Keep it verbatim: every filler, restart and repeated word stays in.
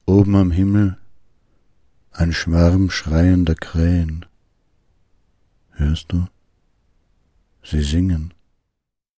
Oben am Himmel ein Schwarm schreiender Krähen. Hörst du? Sie singen.